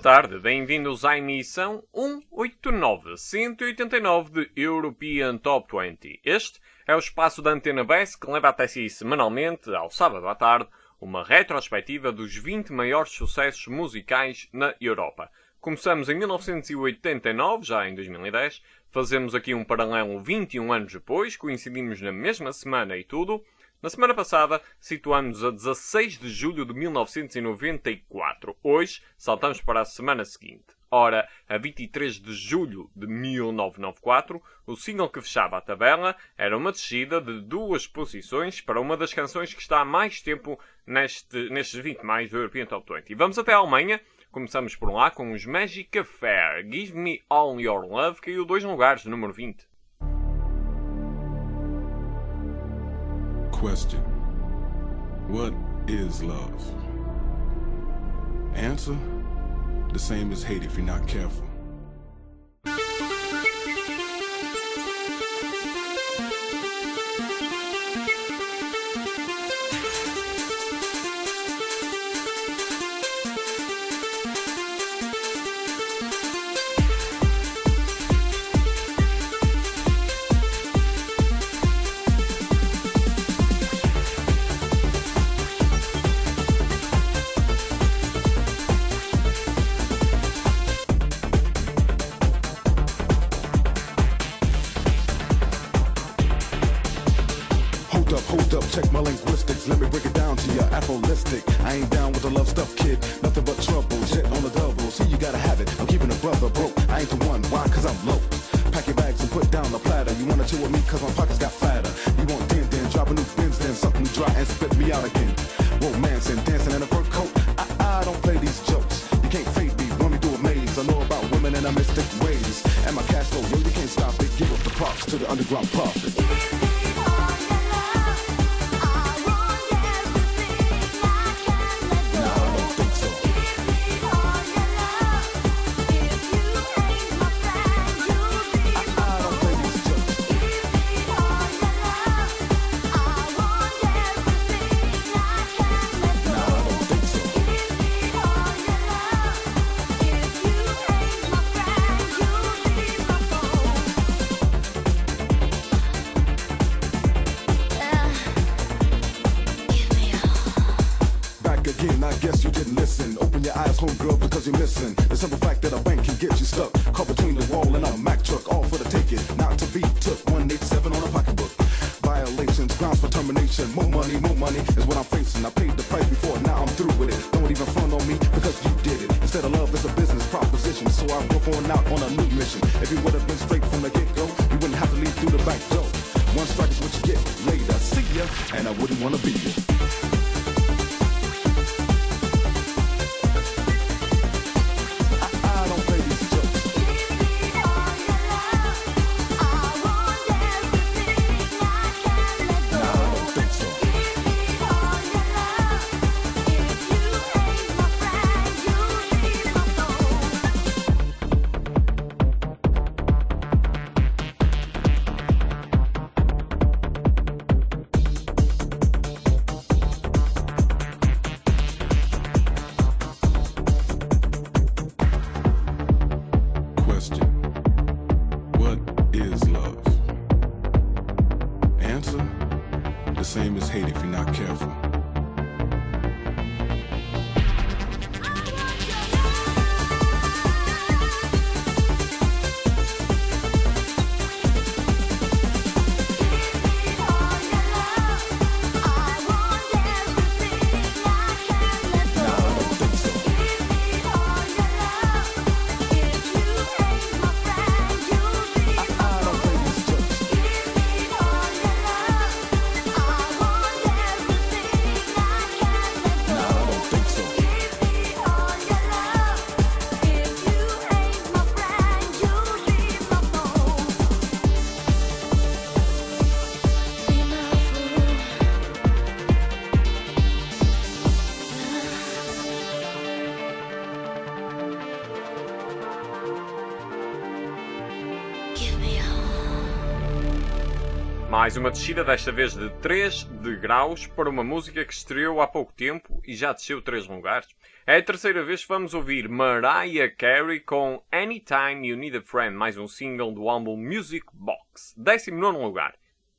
tarde, bem-vindos à emissão 189 de European Top 20. Este é o espaço da Antena BES que leva até si semanalmente, ao sábado à tarde, uma retrospectiva dos 20 maiores sucessos musicais na Europa. Começamos em 1989, já em 2010, fazemos aqui um paralelo 21 anos depois, coincidimos na mesma semana e tudo. Na semana passada, situamos a 16 de julho de 1994. Hoje, saltamos para a semana seguinte. Ora, a 23 de julho de 1994, o single que fechava a tabela era uma descida de 2 posições para uma das canções que está há mais tempo nestes 20 mais do European Top 20. Vamos até a Alemanha. Começamos por lá com os Magic Affair. Give Me All Your Love, caiu 2 lugares, número 20. Question: what is love? Answer: the same as hate if you're not careful. Hold up, check my linguistics. Let me break it down to you, apholistic. I ain't down with the love stuff, kid. Nothing but trouble, shit on the double. See, you gotta have it. I'm keeping a brother broke. I ain't the one. Why? Cause I'm low. Pack your bags and put down the platter. You wanna chill with me cause my pockets got fatter. You want then, drop a new Benz, then something dry and spit me out again. Romance and dancing in a fur coat. I don't play these jokes. You can't fade me, run me through a maze. I know about women and I mystic ways. And my cash flow, yo, you can't stop it. Give up the props to the underground prophet. I guess you didn't listen. Open your eyes, homegirl, because you're missing the simple fact that a bank can get you stuck, caught between the wall and a Mack truck, all for the ticket, not to be took. 187 on a pocketbook. Violations, grounds for termination. More money is what I'm facing. I paid the price before, now I'm through with it. Don't even front on me because you did it. Instead of love, it's a business proposition. So I broke on out on a new mission. If you would have been straight from the get-go, you wouldn't have to leave through the back door. One strike is what you get. Later, see ya, and I wouldn't want to be you. The same as hate if you're not careful. Mais uma descida, desta vez de 3 degraus, para uma música que estreou há pouco tempo e já desceu 3 lugares. É a terceira vez que vamos ouvir Mariah Carey com Anytime You Need a Friend, mais um single do álbum Music Box. 19º lugar.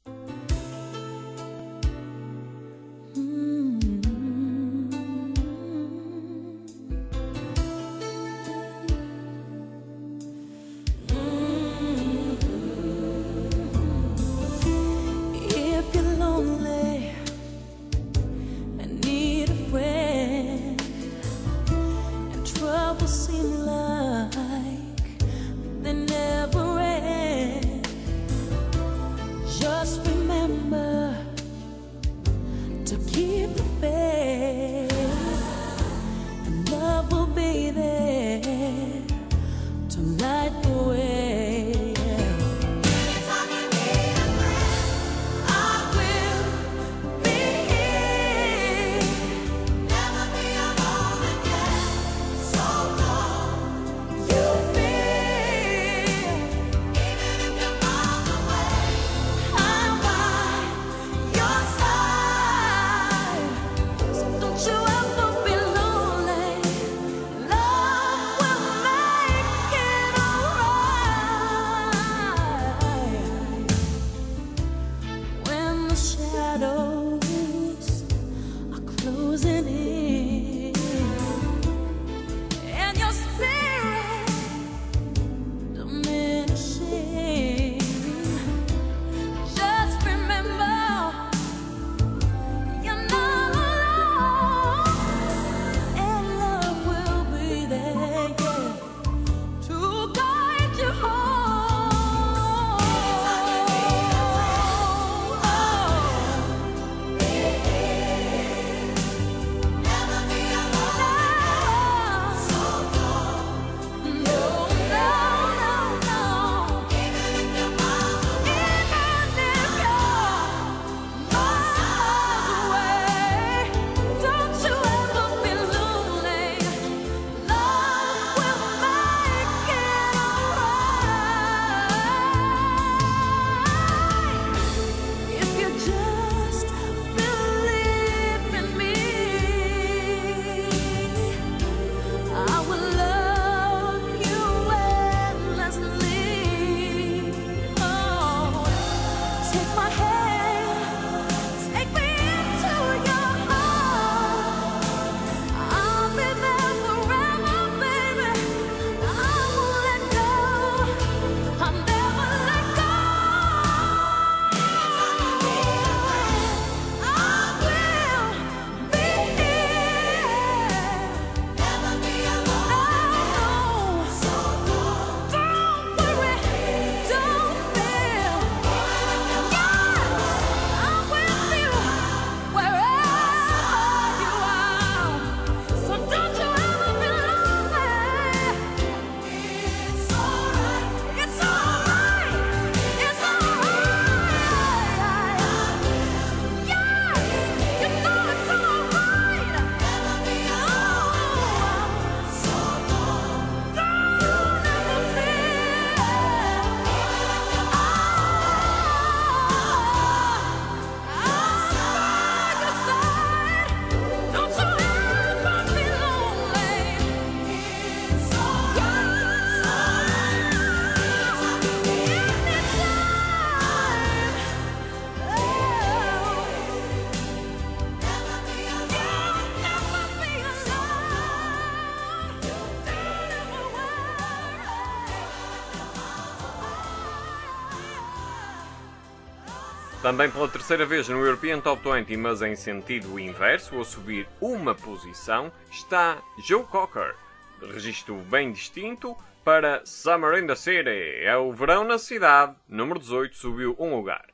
Também pela terceira vez no European Top 20, mas em sentido inverso, a subir uma posição, está Joe Cocker. Registro bem distinto para Summer in the City. É o verão na cidade. Número 18 subiu um lugar.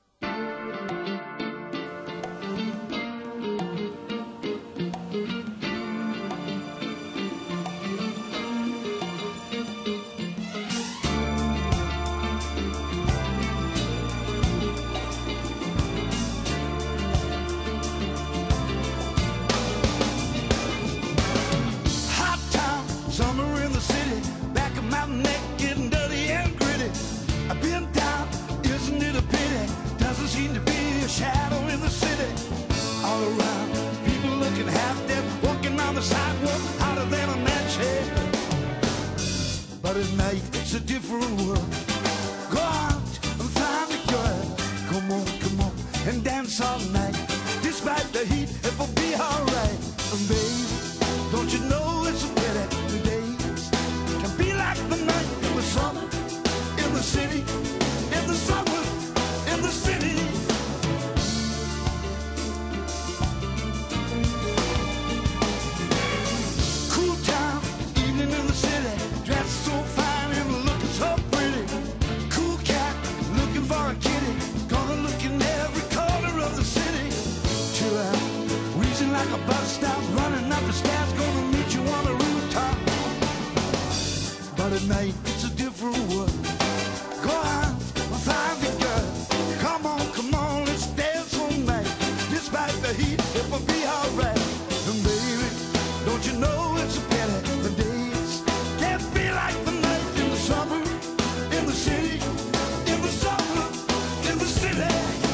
Doesn't seem to be a shadow in the city. All around, people looking half dead, walking on the sidewalk, hotter than a match head. But at night, it's a different world. Go out and find a girl. Come on, and dance all night. Despite the heat, it will be alright. And baby, don't you know it's a pity the days can be like the night in the summer, in the city, in the summer, in the city. Cool town, evening in the city, dressed so fine and looking so pretty. Cool cat, looking for a kitty, gonna look in every corner of the city. Chill out, wheezing like a bus stop, running up the stairs, gonna meet you on the rooftop. But at night, it's a different world. Go out and find the girl. Come on, let's dance all night. Despite the heat, it will be alright. And baby, don't you know it's a pity the days can't be like the night in the summer, in the city, in the summer, in the city.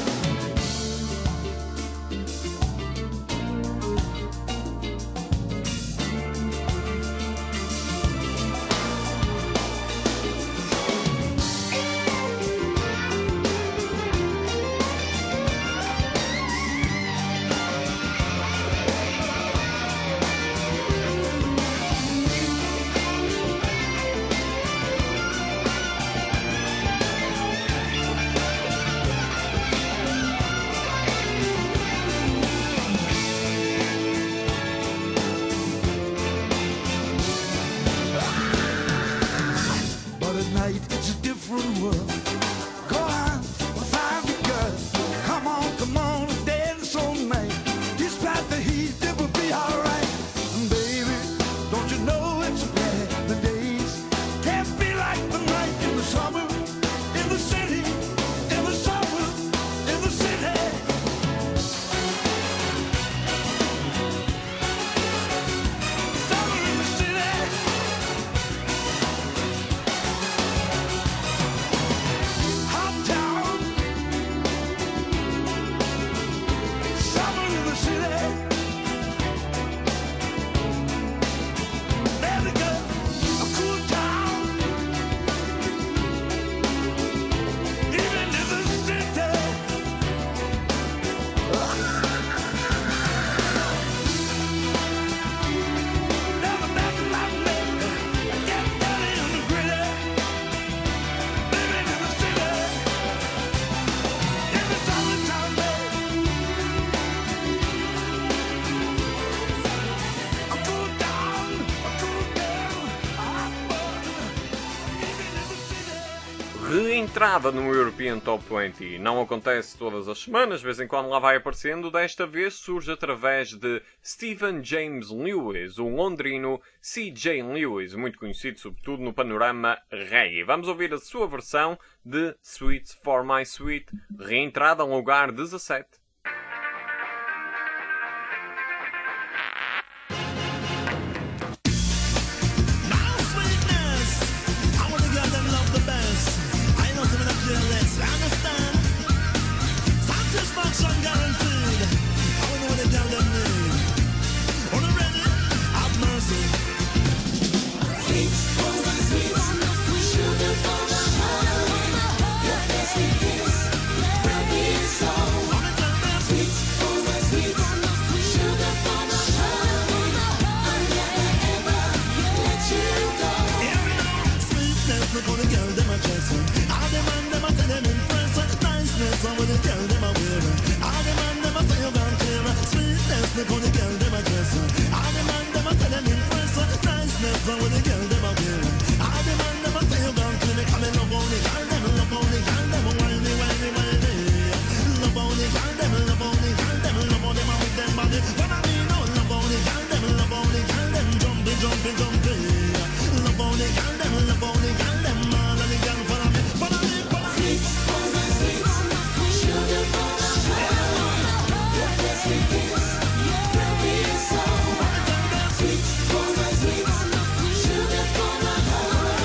But at night it's a different world. Go out and find the girl. Come on, dance all night. Despite the heat, it will be alright. And baby, don't you know it's a pity the days can't be like the night in the summer, in the city, in the summer, in the city. Summer in the city. Hot town, summer in the city. There we go, a cool town, even in the city. Never back in my bed, get dirty and gritty. Living in the city, in the summertime, babe. A cool down, a hot bun, even in the city. Reentrada no European Top 20. Não acontece todas as semanas, de vez em quando lá vai aparecendo. Desta vez surge através de Stephen James Lewis, o londrino C.J. Lewis, muito conhecido sobretudo no panorama reggae. Vamos ouvir a sua versão de Sweet for My Sweet, reentrada em lugar 17. My sweetness, I want to girl them love the best. I know some of them jealous, understand? Satisfaction guaranteed. I want to know what the girl them need. On the ready, have mercy. Sweet for my sweet, sugar for my heart. Your best kiss will be so. On the tell them, Sweet for my sweet, sugar for my heart. I'll never ever let you go. here we go. Sweetness, look how the girl them a dress. All the man them a say them impress. Niceness, how the girl them a wear. All the man them a say you gone clear. Sweetness, look how the girl them a dress. All the man them a say them impress. Niceness, how the girl them a wear. All the man them a say you gone clear. Come and love on the girl them, love on the girl them, whiny, whiny, whiny. Love on the girl them, love on the girl them, love on them and with them body. When I mean no, love on the girl them, love on the girl them, jumping, jumping, jumping. Love on the girl them, love on the girl them, all of the girl follow me, follow me, follow me. Sweet for my sweet, sugar for my heart. Your best kiss will be so. Sweet for my sweet, sugar for my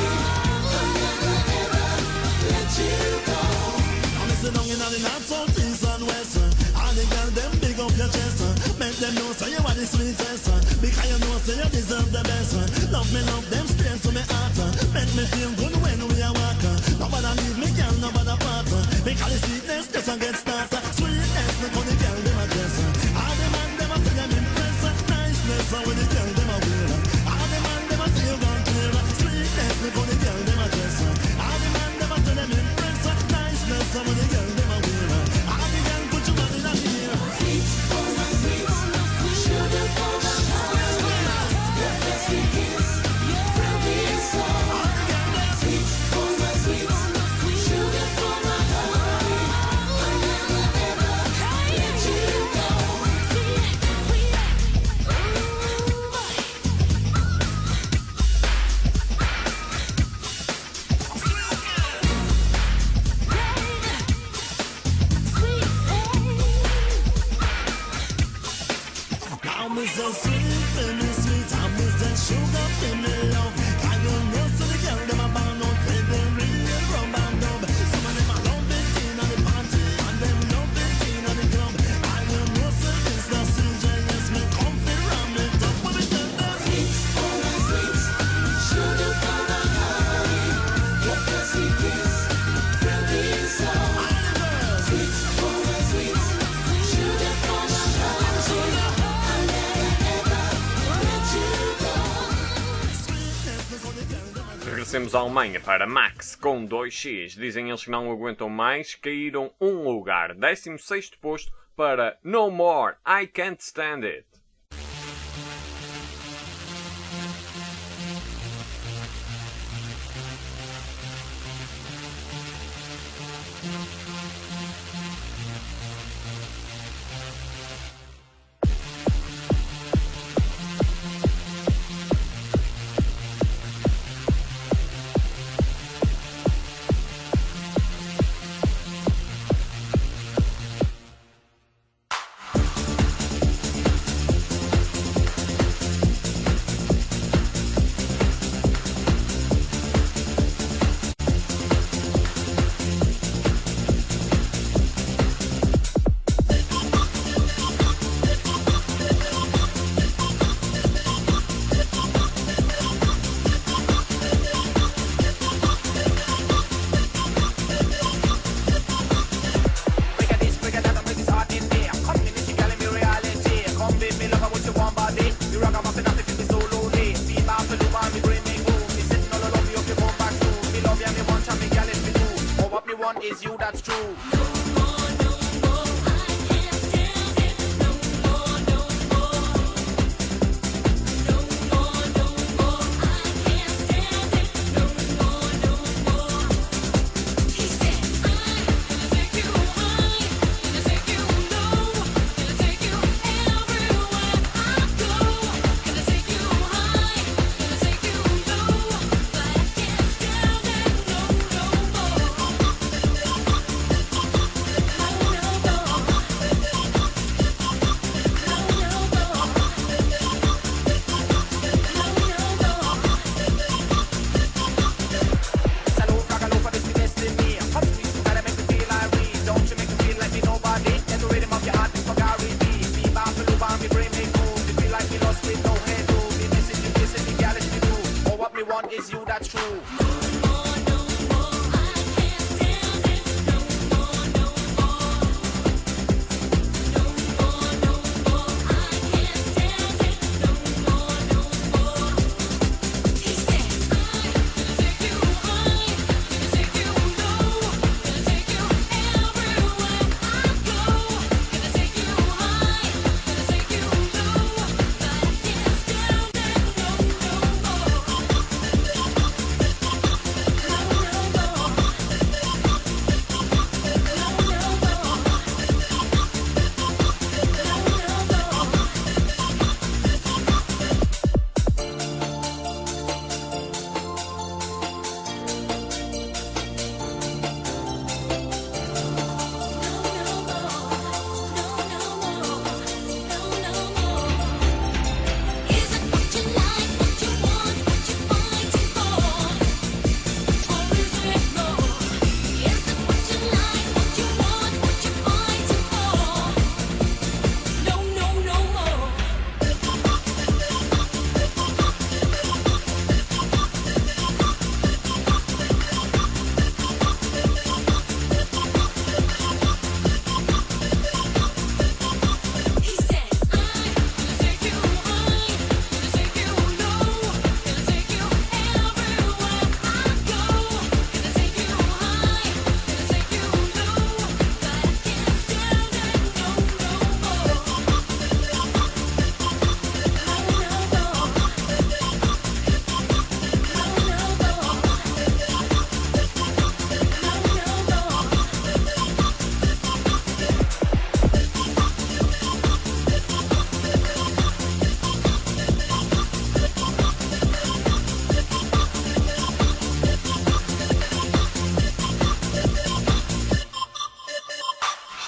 heart. I'll never ever let you go. I'm sitting down in the not so deep. you know, so you are the sweetest one. Because you know, so you deserve the best one. Love them straight to me heart. Make me feel good when we are walking. Nobody leave me, girl, nobody part. Because the sweetness just a get started. Sweetness, me for the girl, them a dress. All the man, them a say them impress. Niceness, when the girl, them a wear. All the man, them a say you gone clear. Sweetness, me for the girl, them a dress. All the man, them a say them impress. Niceness, when the girl, them a wear. All the girl, put your man in a ear. Sweet for my sweet, sugar for my heart. Your best kiss, from the inside. Sweet for my sweet, sugar for my heart. I'll never ever let you go. I'm so sweet, baby, sweet. I'm so sugar, baby, love. I don't know, so the girl, them a bound out, baby, real rum and dub. Some of them a love it in on the party, and them love it in on the club. I don't know, so it's the season, yes, me comfy, ram it up, what we tell them. Sweet for my sweet, sugar for my heart. Your best kiss, from the inside. Sweet for my sweet, sugar for my heart. I'll never ever let you go. Regressemos à Alemanha para Max com 2x. Dizem eles que não aguentam mais, caíram um lugar. 16º posto para No More, I Can't Stand It. Is you, that's true.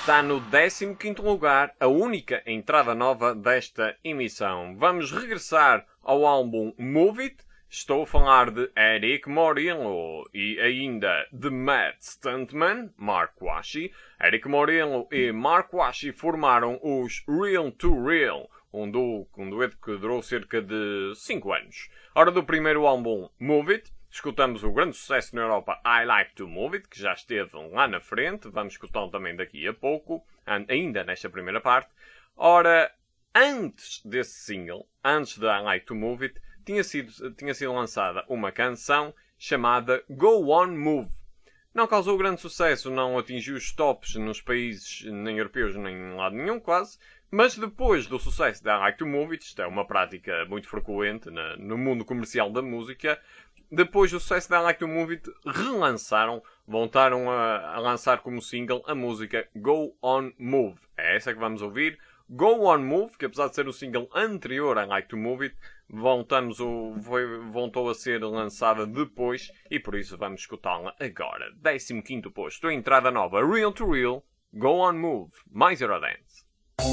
está no 15º lugar, a única entrada nova desta emissão. Vamos regressar ao álbum Move It. Estou a falar de Eric Morillo e ainda de Mad Stuntman, Mark Washi. Eric Morillo e Mark Washi formaram os Real to Real, um dueto que durou cerca de 5 anos. Hora do primeiro álbum Move It, escutamos o grande sucesso na Europa I Like to Move It, que já esteve lá na frente. Vamos escutá-lo também daqui a pouco, ainda nesta primeira parte. Ora, antes desse single, antes de I Like to Move It, tinha sido lançada uma canção chamada Go On Move. Não causou grande sucesso, não atingiu os tops nos países nem europeus nem em lado nenhum quase, mas depois do sucesso da I Like to Move It, isto é uma prática muito frequente no mundo comercial da música, depois do sucesso da I Like to Move It, voltaram a lançar como single a música Go On Move. É essa que vamos ouvir. Go On Move, que apesar de ser o single anterior a I Like to Move It, voltou a ser lançada depois e por isso vamos escutá-la agora. 15º posto, entrada nova, Real to Real, Go On Move, mais Eurodance.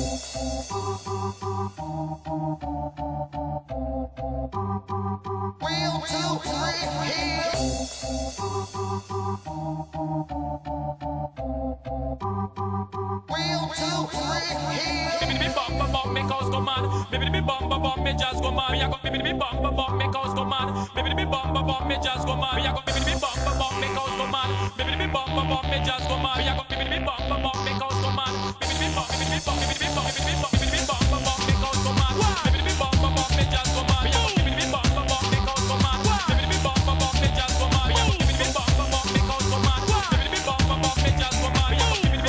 Real to Me bum bum me cause come on. Baby me bum me just come on. Me a go baby me bum me cause come on. Baby me bum me just come on. Me a go baby me bum me cause come on. Baby me bum me just come on. Me a go baby me bum me cause come on. Baby me bum me cause come on. Baby me bum me just come on. Me a go baby me just come on. Me a go baby me cause come on. Baby me me just come on. Me a go baby me cause come on. Baby me just come on. Me a go baby me cause come on. Baby me cause come on.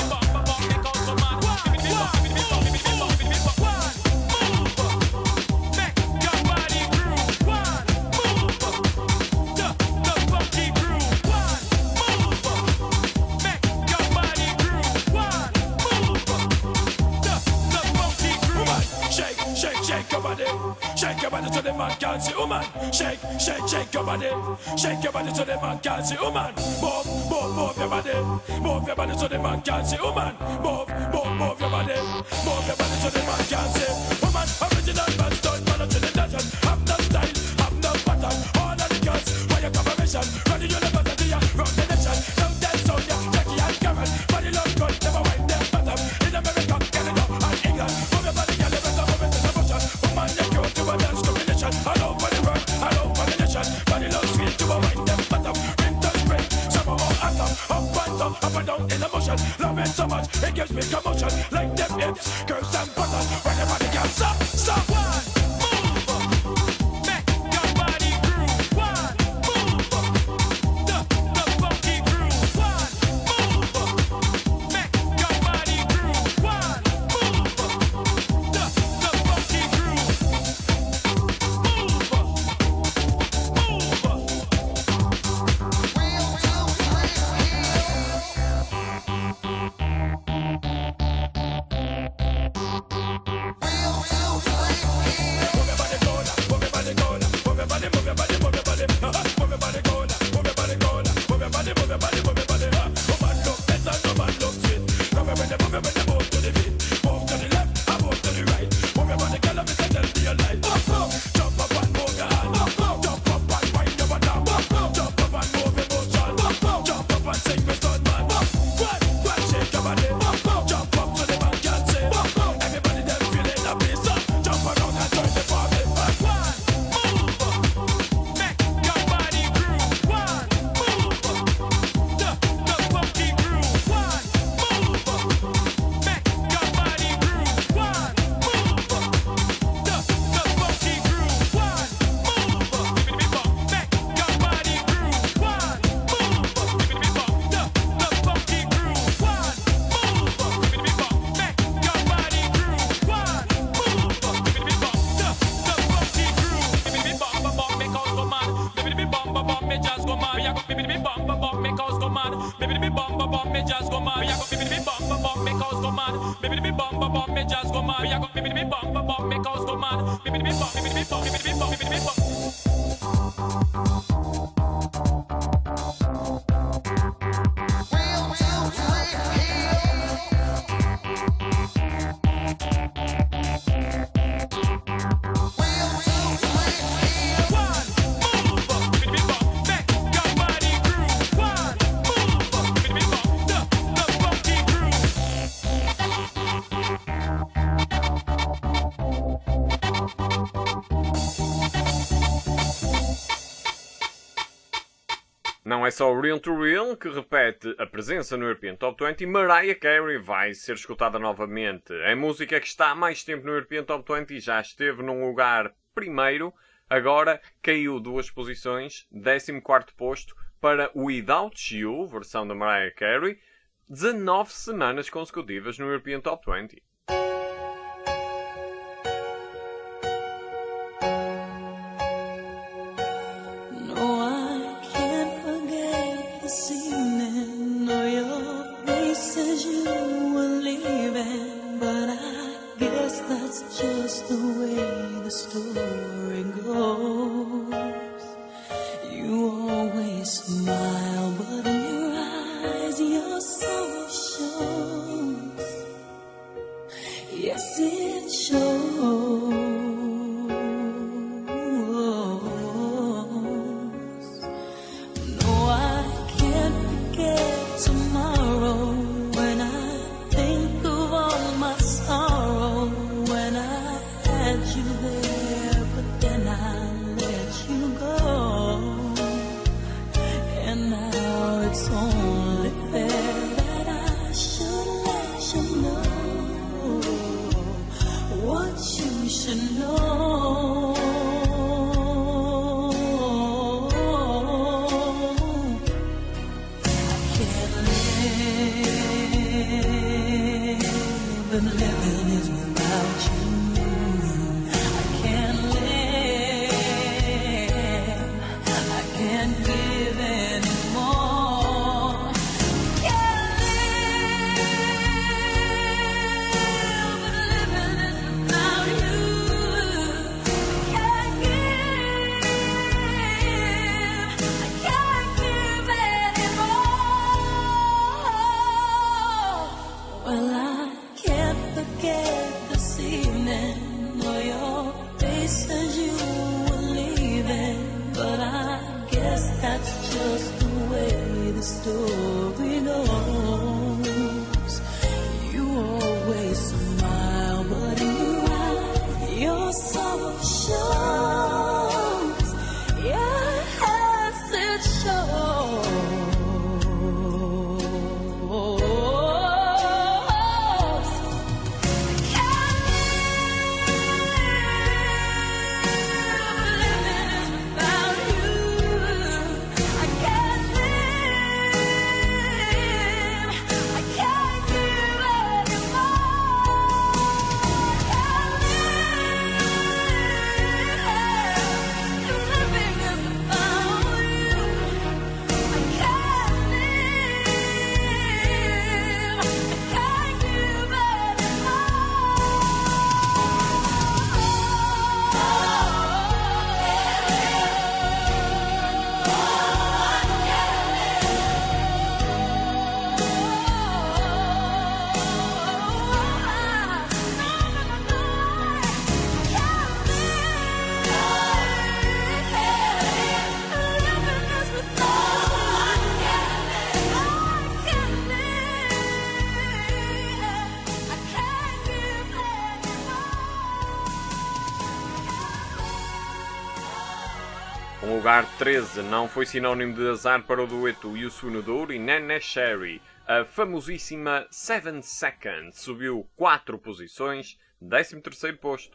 Shake your body so the man can see, woman. Shake your body. Shake your body so the man can see, woman. Move your body. Move your body so the man can see, woman. Move your body. Move your body so the man can see, woman. Original man don't follow to the nation. Have no style, have no pattern. All of the girls, why your combination? Running university, run the nation. Down that sound, Jackie and Karen. Body look good, never wind their bottom. In America, Canada, and England. Move your body, girl, you better move it to the motion. Woman, you cute to a dance combination. All over the world, all over the nation. Body look sweet to a wind them bottom. Winter, spring, summer or autumn. Up and down in emotion. Love it so much, it gives me commotion. Like them hips, curves and buttons. When the body can stop. One, move, make your body groove. One, move, the funky groove. One, move, make your body groove. One, move, the funky groove. não é só Real to Real que repete a presença no European Top 20, Mariah Carey vai ser escutada novamente. A música que está há mais tempo no European Top 20 já esteve num lugar primeiro, agora caiu 2 posições, 14º posto para Without You, versão da Mariah Carey, 19 semanas consecutivas no European Top 20. Just the way the story goes. You always smile, but in your eyes your soul shows. Yes, it shows. No, I can't forget tomorrow when I think of all my sorrow. When I had you there, but then I let you go. And now it's only fair that I should let you know what you should know. I can't live, and living is without you. Story knows. You always smile, but in your eyes your sorrow shows. Yes, it shows. Um lugar 13 não foi sinónimo de azar para o dueto Youssou N'Dour e Nene Cherry. A famosíssima 7 Seconds subiu 4 posições, 13º posto.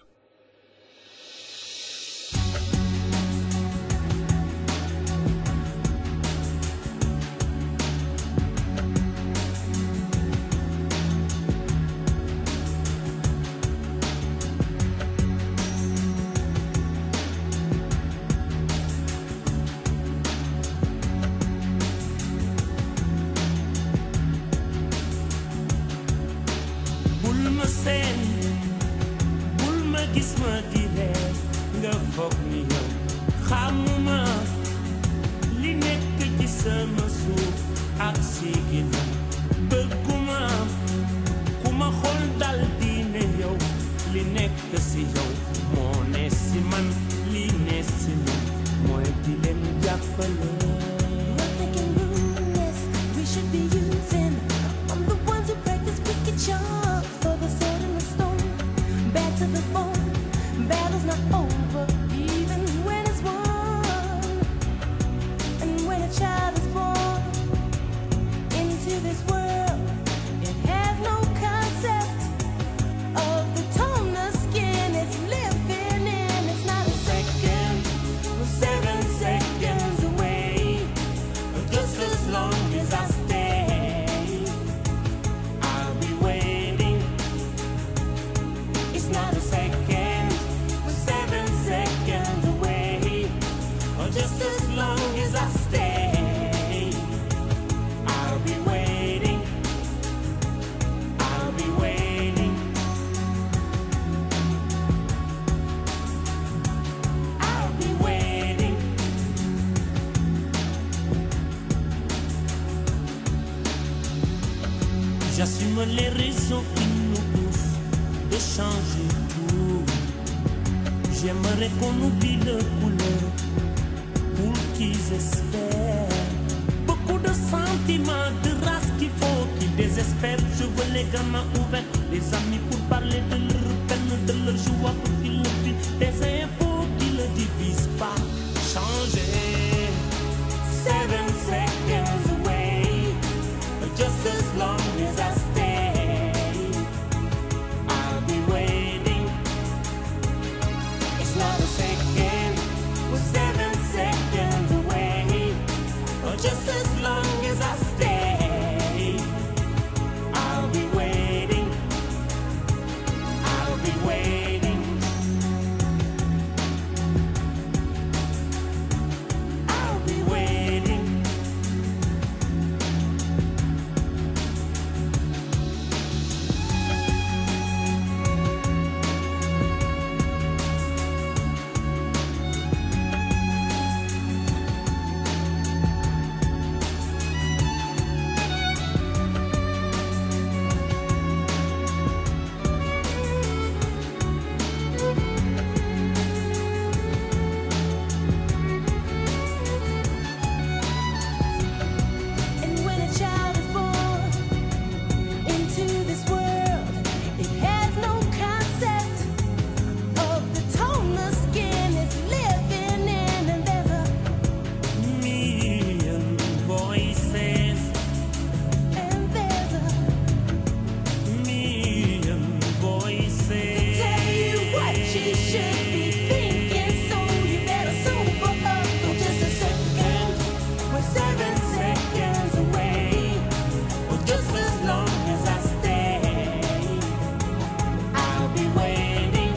Gis ma di reer nga foog ni yow xamuma li nekk ci sama suuf ak si ginnaaw bëgguma ku ma xool dal di ne yow li nekk si yow moo ne si man li ne si man mooy di leen jàppale. We should be using. I'm the ones who practice wicked charms for the sword and the stone. Back to the bone. Battle's not over, even when it's won. And when a child is born. J'assume les raisons qui nous poussent de changer tout. J'aimerais qu'on oublie le couleur pour qu'ils espèrent. Beaucoup de sentiments, de race qu'il faut qu'ils désespèrent. Je veux les gamins ouverts, les amis pour parler de leur peine, de leur joie pour qu'ils le vivent. Des infos qui ne divisent pas. Changer. 7 seconds away, just as long as I stay, I'll be waiting. It's not a second, we're 7 seconds away, just as long as I stay, I'll be waiting. I'll be waiting. I'll be waiting. And when a child is born into this world, it has no concept of the tone the skin is living in, and there's a million voices, and there's a million voices to tell you what you should be thinking. So you better sober up for just a second. We're 7 seconds away, well, just as long as I stay, I'll be waiting.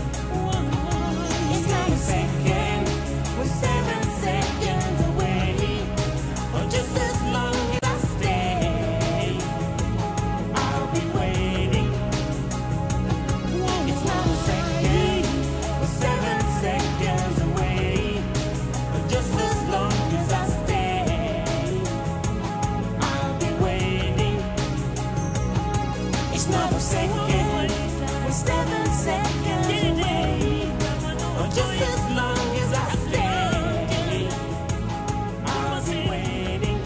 It's not a second, we're 7 seconds away, well, just as long as I stay, I'll be waiting. It's not a second, we're 7 seconds away, well, just as long as I stay, I'll be waiting. It's not a second, we're 7 seconds away, well, just as long as I stay, I'll be waiting.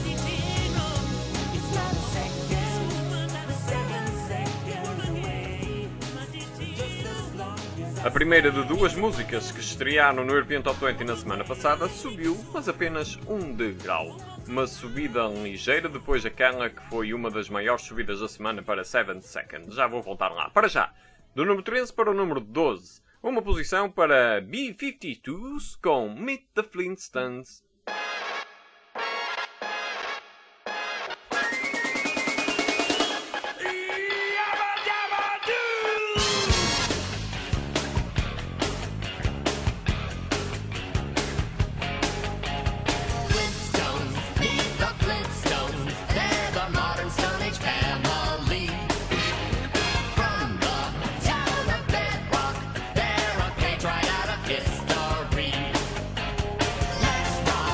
It's not a second, we're 7 seconds away, just as long as I A primeira de duas músicas que estrearam no European Top 20 na semana passada subiu, mas apenas um degrau. Uma subida ligeira depois daquela que foi uma das maiores subidas da semana para 7 Seconds. Já vou voltar lá. Para já, do número 13 para o número 12. Uma posição para B-52s com Meet the Flintstones. Flintstones, meet the Flintstones. They're the modern Stone Age family. From the town of Bedrock, they're a page right out of history. Let's rock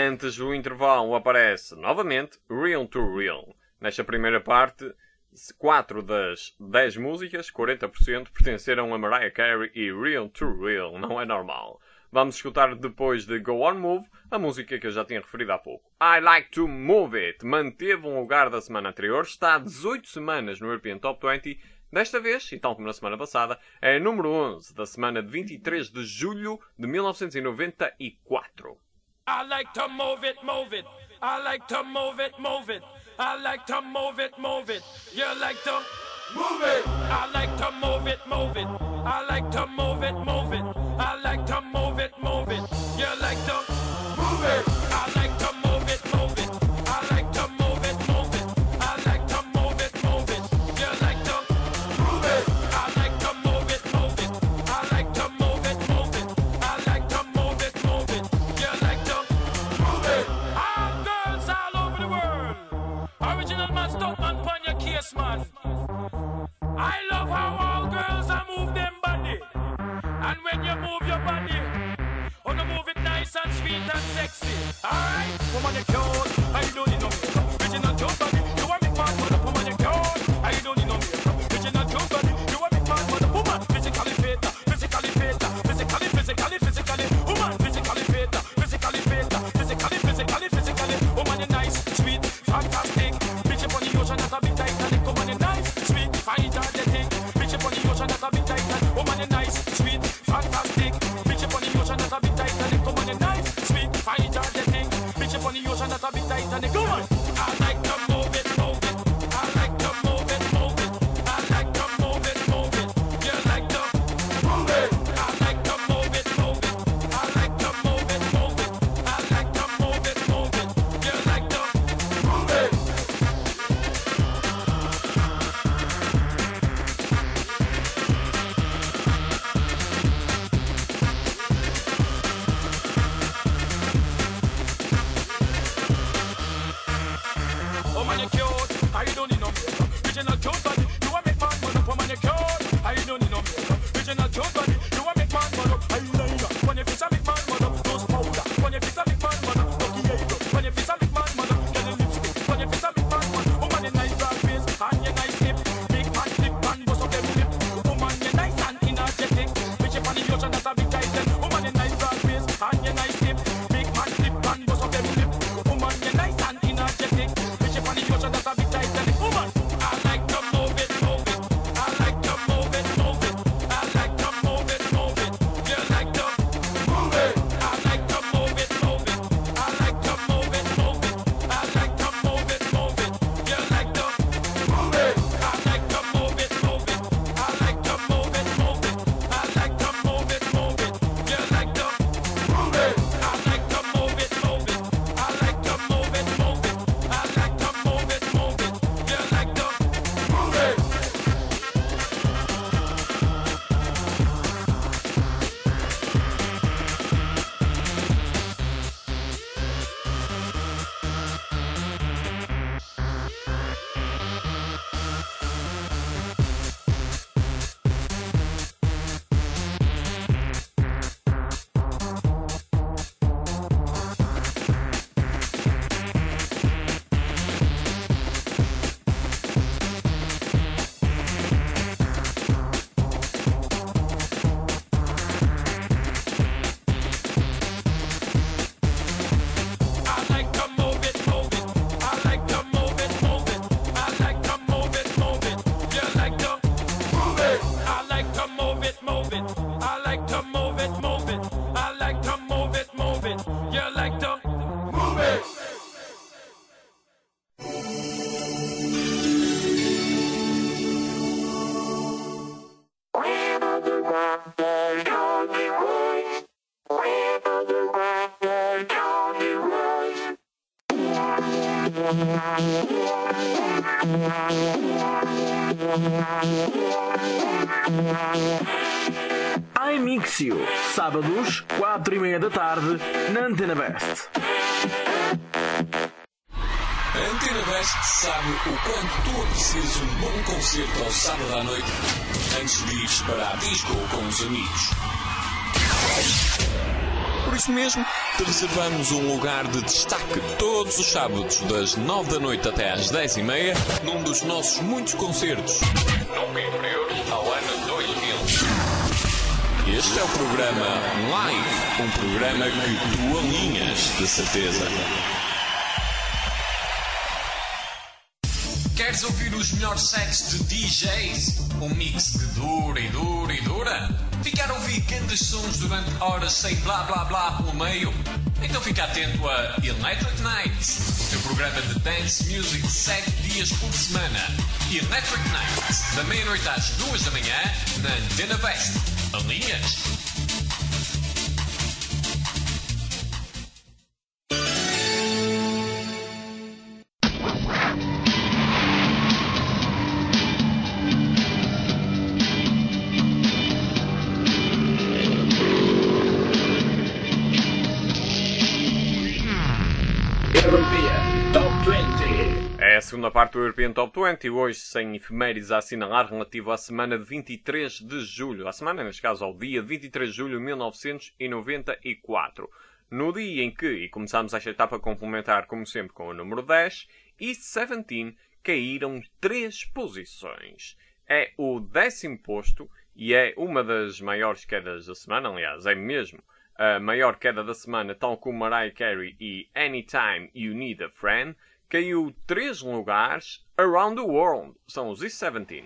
Antes do intervalo aparece novamente Real to Real. Nesta primeira parte, 4 das 10 músicas, 40%, pertenceram a Mariah Carey e Real to Real. Não é normal. Vamos escutar depois de Go On Move, a música que eu já tinha referido há pouco. I Like to Move It manteve um lugar da semana anterior, está há 18 semanas no European Top 20. Desta vez, e tal como na semana passada, é a número 11 da semana de 23 de julho de 1994. I like to move it, move it. I like to move it, move it. I like to move it, move it. You like to move it. I like to move it, move it. I like to move it, move it. I like to move it, move it. You like to move it. I like to move it, move it. I like to move it, move it. I like to move it, move it. You like to move it. I like to move it, move it. I like to move it, move it. I like to move it, move it. You like to move it. All girls all over the world. Original man, stop man, pon your case, man. I love how all girls are move them body. And when you move your body, oh, you move it nice and sweet and sexy. Alright, woman, you cute. I don't need no makeup. Original cute body. You want me man, mother, woman, you cute. I don't need no makeup. Original cute body. You want me man, mother, woman. Physically fit, physically fit, physically. Woman, physically fit, physically. Woman, you nice, sweet, fantastic. Bitch up on the ocean, that's a bit Titanic. Woman, you nice, sweet, fine, energetic. Bitch up on the ocean, that's a bit Titanic. Woman, you nice, sweet, fantastic. Bitch up on the ocean, that's a bit Titanic. Woman, you nice, sweet, fine, energetic. Bitch up on the ocean, that's a bit Titanic. Come on, I like to move it, move it. I like to move it, move it. I like to move it, move it. You like to move it. I like to move it, move it. I like to move it, move it. I like to move it, move it. You like to move it. Oh man, you cute. I don't need no makeup. Original cute body. You want make man man up. Oh man, you cute. I don't need no makeup. Original cute body. You want make man man up. Eyeliner. When you face a make man man up. Nose powder. When you face a make man man up. Lucky eyebrow. When you face a make man man up. Get a lipstick. When you face a make man man up. Oh man, you nice broad face and you nice hip. Big man lip and bust up them lip. Oh man, you nice and energetic. Bitch up on the ocean, that's a big titan. Oh man, you nice broad face and you nice hip. Big man lip and bust up them lip. Oh man, you nice and energetic. Bitch up on the ocean, that's a big Titanic. Woman, I like to move it, move it. I like to move it, move it. I like to move it, move it. You like to move it. I like to move it, move it. I like to move it, move it. I like to move it, move it. You like to move it. I like to move it, move it. I like to move it, move it. I like to move it, move it. You like to move it. I like to move it, move it. I like to move it, move it. I like to move it, move it. You like to move it. I like to move it, move it. I like to move it, move it. I like to move it, move it. You like to move it. I like to move it, move it. I like to move it, move it. I like to move it, move it. You like to move it. iMixio, sábados, 4:30 da tarde, na Antena Best. A Antena Best sabe o quanto tu aprecias um bom concerto ao sábado à noite antes de ires para a disco com os amigos. Por isso mesmo, te reservamos um lugar de destaque todos os sábados, das 9 da noite até às 10h30, num dos nossos muitos concertos. Nunca inferiores ao ano 2000. Este é o programa Live, um programa que tu alinhas, de certeza. Queres ouvir os melhores sets de DJs? Um mix que dura e dura e dura? Ficar a ouvir grandes sons durante horas sem blá blá blá pelo meio? Então fica atento a Electric Nights, o teu programa de dance music 7 dias por semana. Electric Nights, da meia-noite às 2 da manhã, na Antena West. Alinhas? É a segunda parte do European Top 20, hoje sem efemérides a assinalar relativo à semana de 23 de julho. A semana, neste caso, ao dia de 23 de julho de 1994. No dia em que, e começamos esta etapa complementar, como sempre, com o número 10, East 17 caíram 3 posições. É o 10º posto e é uma das maiores quedas da semana, aliás, é mesmo a maior queda da semana, tal como Mariah Carey e Anytime You Need a Friend. Caiu 3 lugares, Around the World, são os East 17.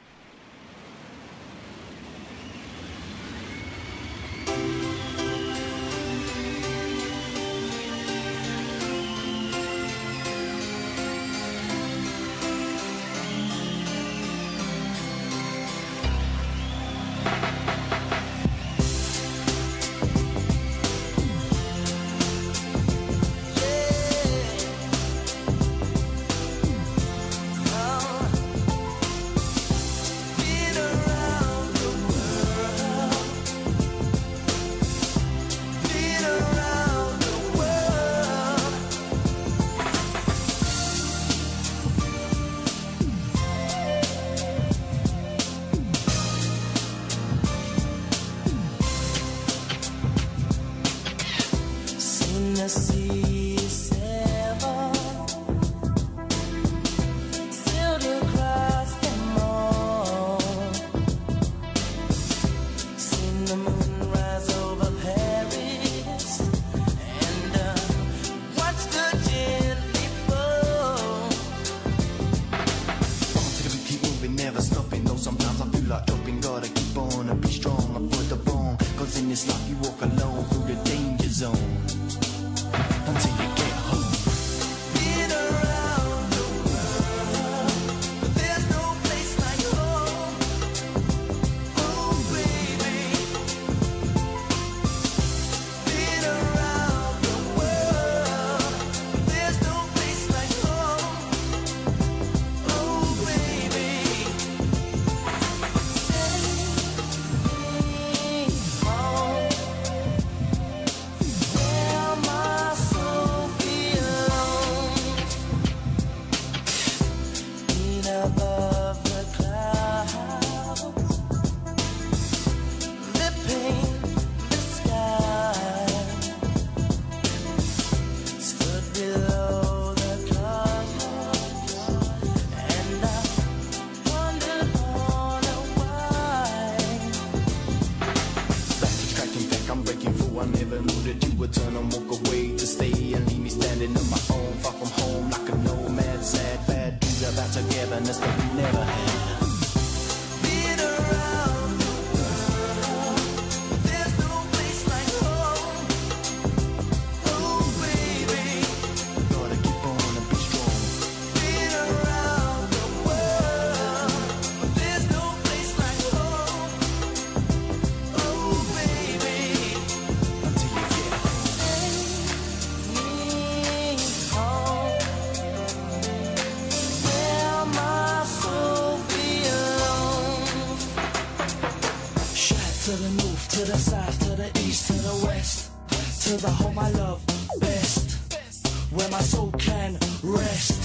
to the home I love best, where my soul can rest.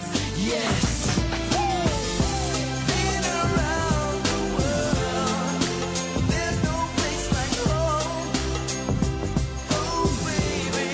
Yes. Been around the world, there's no place like home. Oh baby.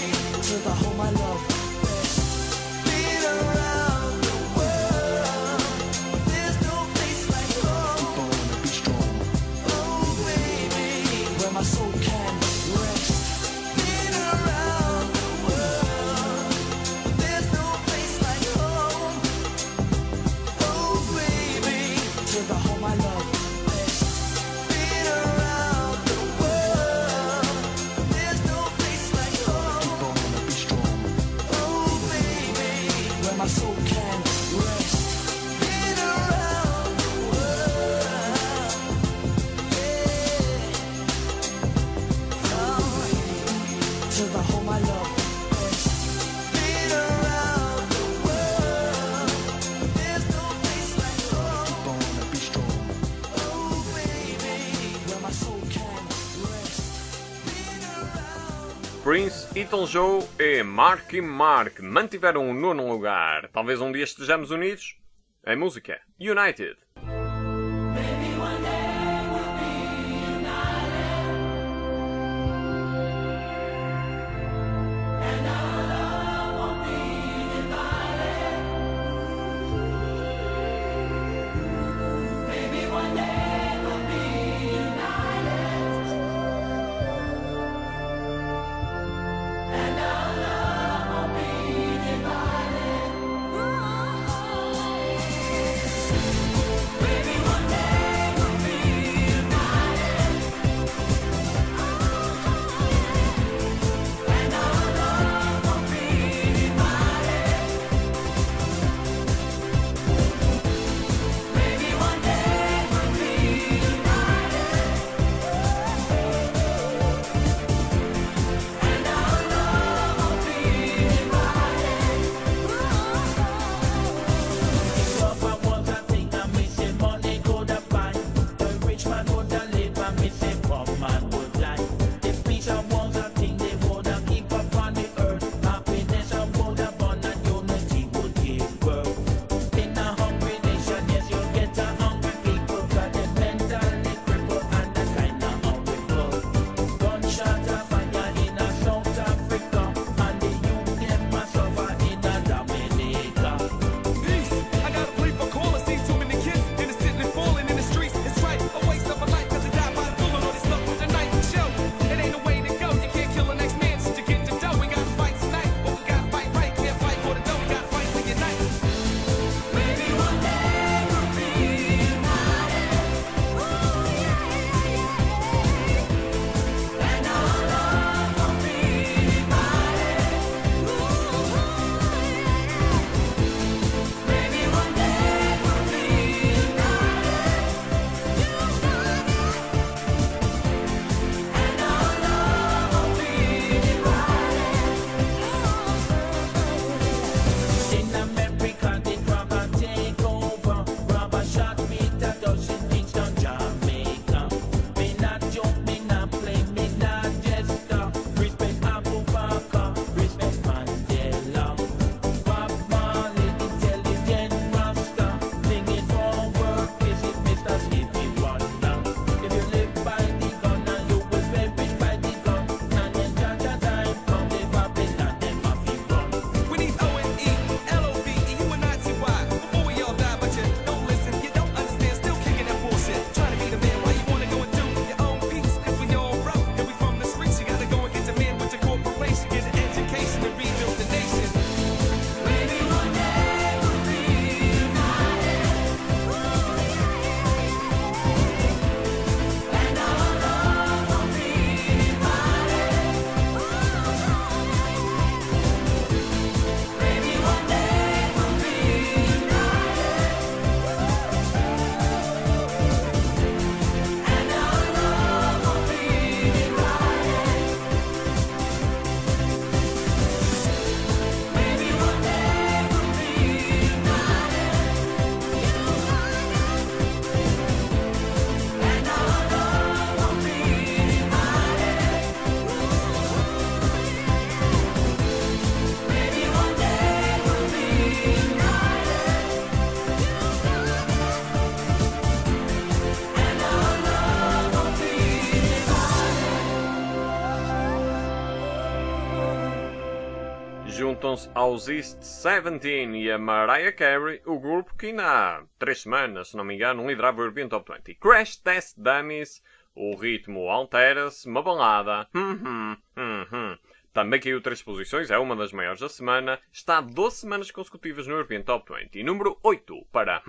Prince, Elton John e Marky Mark mantiveram o nono lugar. Talvez um dia estejamos unidos em música. United. Juntam-se aos East 17 e a Mariah Carey, o grupo que ainda há 3 semanas, se não me engano, liderava o European Top 20. Crash Test Dummies, o ritmo altera-se, uma balada. Também caiu 3 posições, é uma das maiores da semana. Está 12 semanas consecutivas no European Top 20. Número 8 para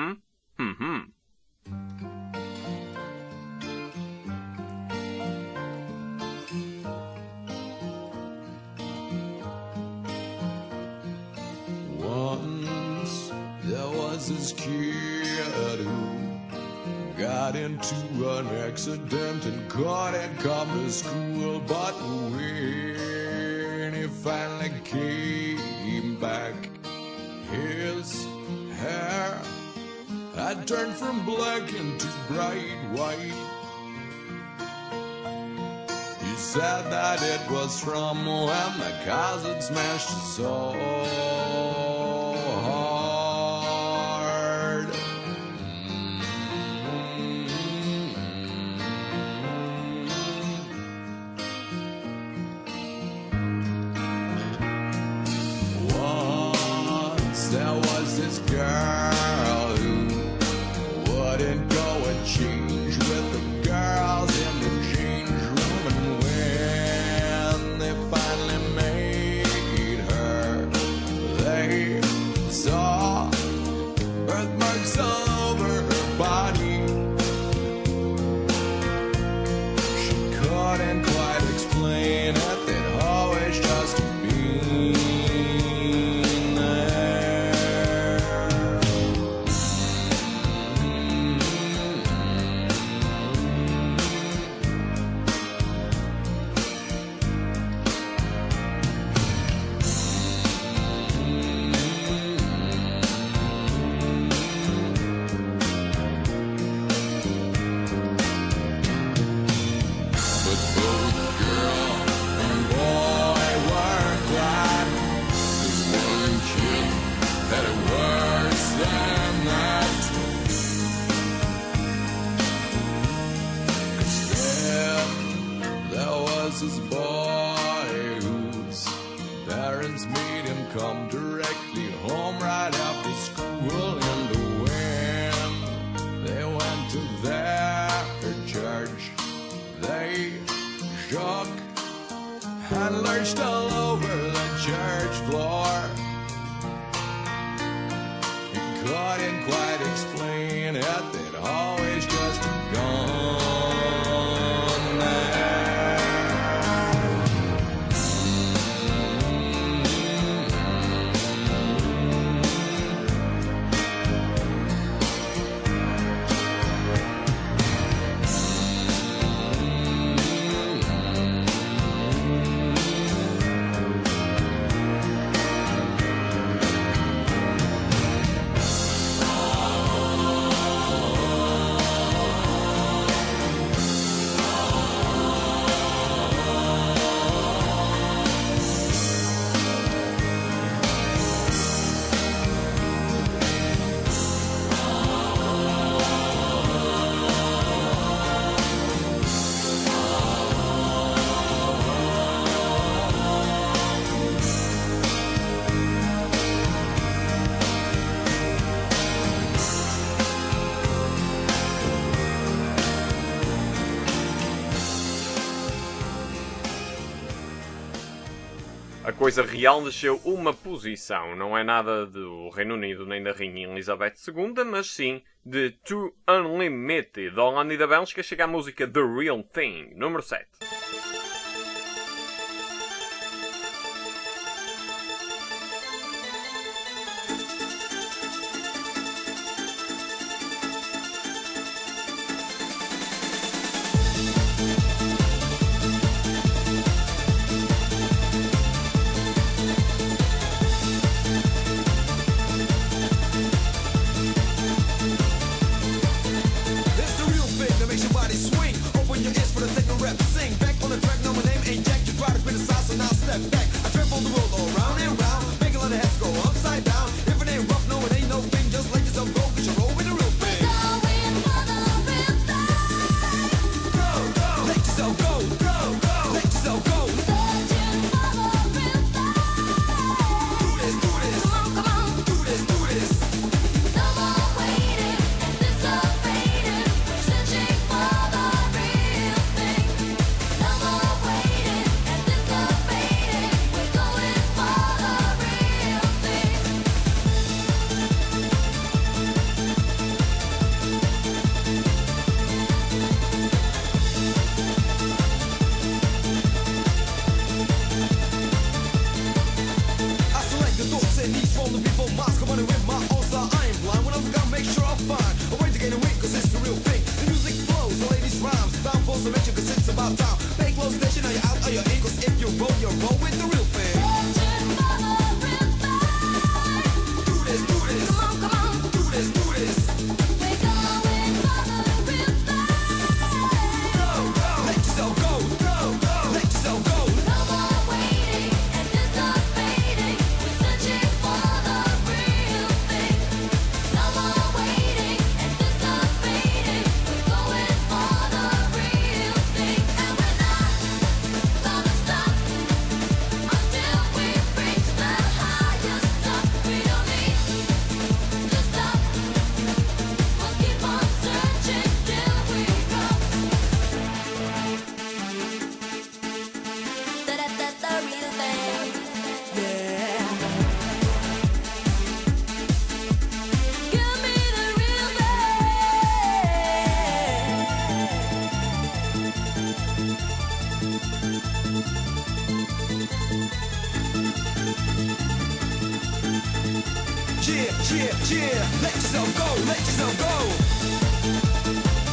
Once there was this kid who got into an accident and couldn't come to school. But when he finally came back, his hair had turned from black into bright white. His said that it was from when the cars had smashed it so hard. Once there was this girl who wouldn't go and change with the girls in the change room, and when they finally made her, they saw birthmarks all over her body. She couldn't quite explain it, they'd always just been there. But both girl and boy were glad, 'cause one kid had it worse than that. 'Cause there was this boy whose parents made him come directly home right after school, and when they went to their church, they shook and lurched all over the church floor. He couldn't quite explain it, they'd always just gone there. A coisa real desceu uma posição. Não é nada do Reino Unido nem da Rainha Elizabeth II, mas sim de To Unlimited. Da Holanda e da Bélgica chega a música The Real Thing, número 7. It's the real thing that makes your body swing. Open your ears for the thing to rap, sing. Back Let yourself go, let yourself go.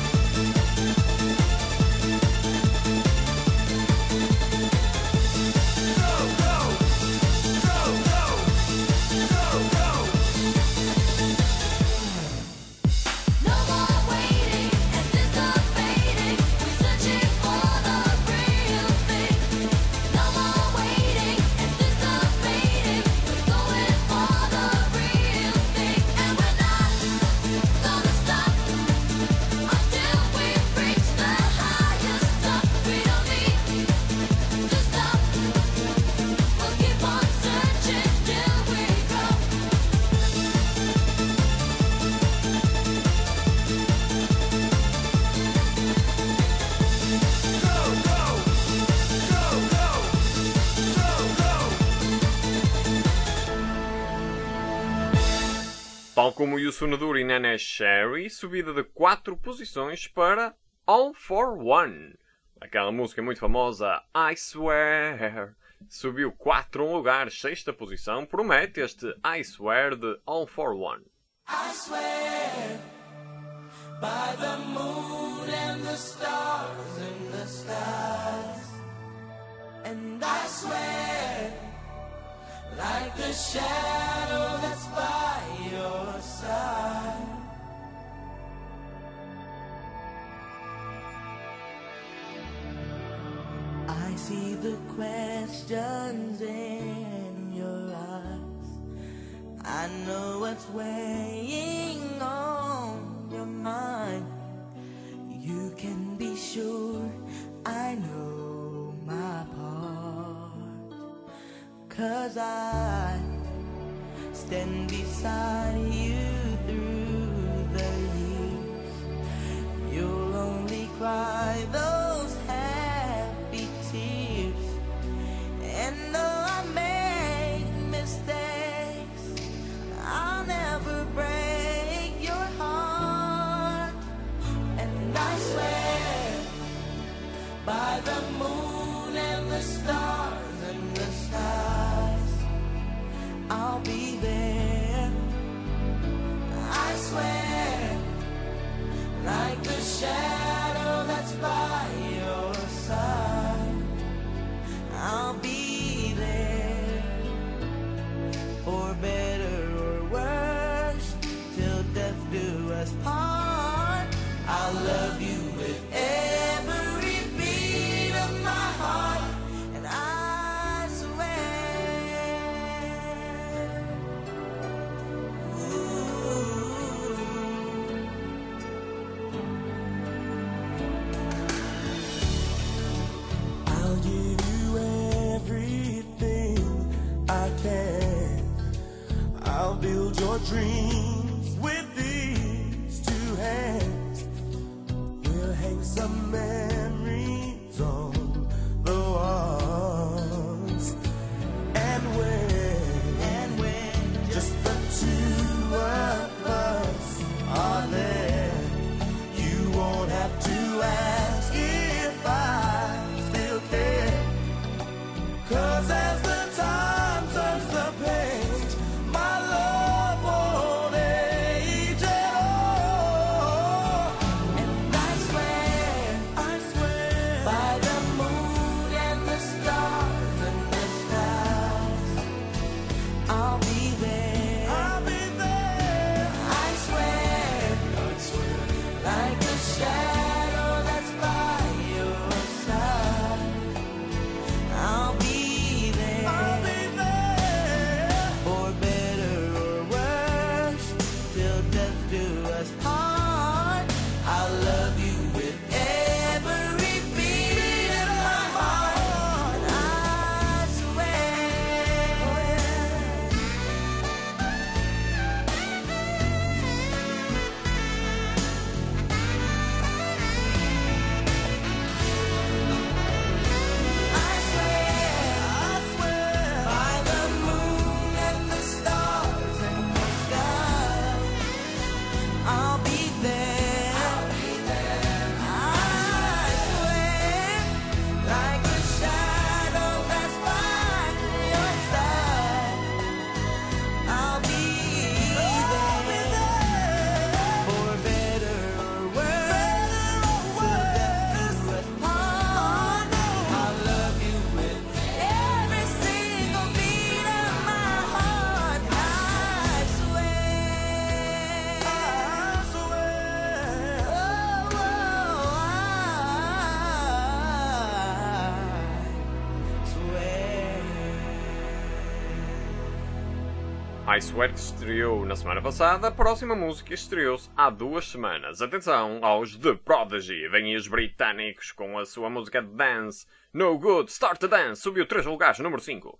No more waiting, anticipating, we're searching for the real thing. No more waiting, anticipating, we're going for the real thing. And we're not gonna stop until we reach the highest top. We don't need to stop. We'll keep on searching till we go. Tal como Yusunaduri e Nene Sherry, subida de 4 posições para All for One. Aquela música muito famosa, I Swear, subiu 4 lugares, 6ª posição. Promete este I Swear de All for One. I swear by the moon and the stars in the skies, and I swear like the shadow that's by your side. I see the questions in your eyes. I know what's weighing on your mind. You can be sure I know my part, 'cause I stand beside you through the years. You'll only cry those happy tears. And though I make mistakes, I'll never break your heart. And I swear by the moon and the stars and the skies, I'll be there. I swear like the shadow that's by your side, I'll be there. For better or worse, till death do us part. I'll love you with every beat of my heart. And I swear, I'll give you everything I can. I'll build your dreams with these two hands. We'll hang some memories on the walls. And when just the two of us are there, you won't have to ask if I still care. 'Cause as the time turns the page, my love won't age at all. And I swear by the moon and the stars and the skies, I'll be there. I swear like the shadow that's by your side, I'll be there. For better or worse, till death do us part. I'll love you with every beat of my heart. And I swear I Swear que estreou na semana passada, a próxima música estreou-se há 2 semanas. Atenção aos The Prodigy, vêm os britânicos com a sua música Dance. No Good, Start the Dance, subiu 3 lugares, número 5.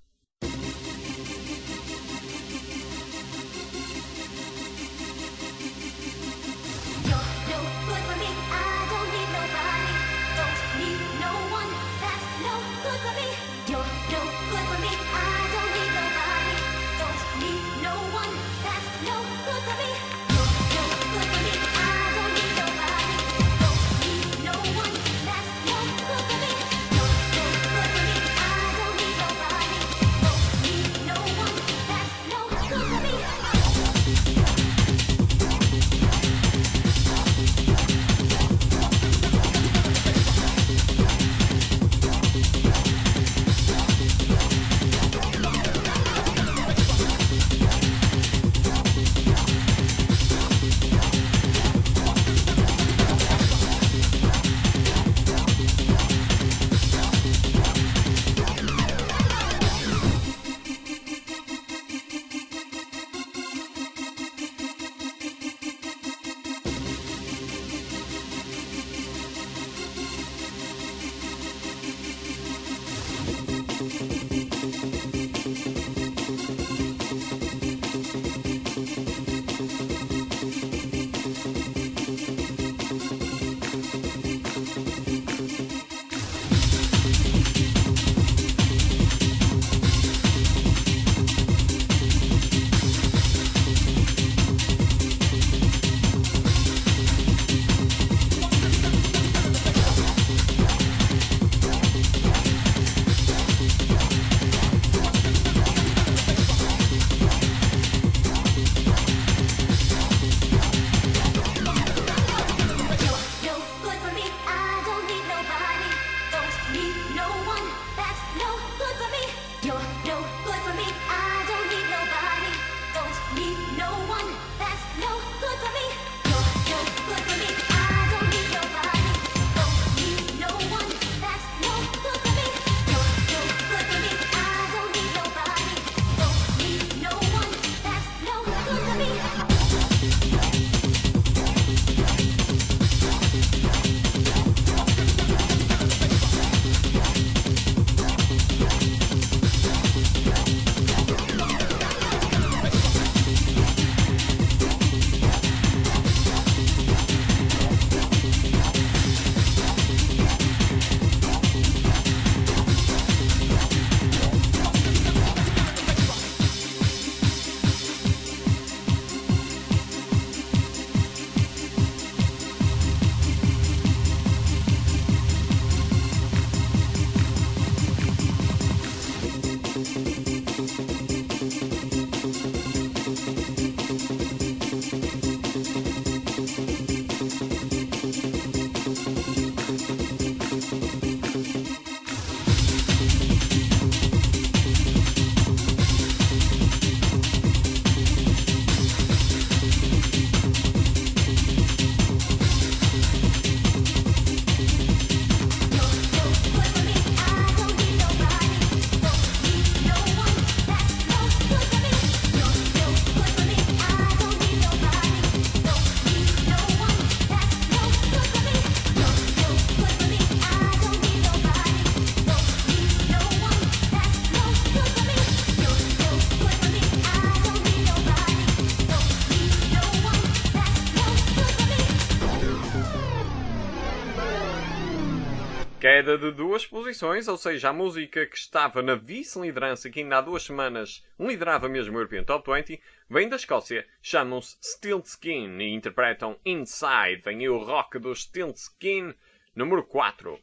Queda de 2 posições, ou seja, a música que estava na vice-liderança, que ainda há 2 semanas liderava mesmo o European Top 20, vem da Escócia, chamam-se Stiltskin e interpretam Inside. Vem aí o rock dos Stiltskin, número 4.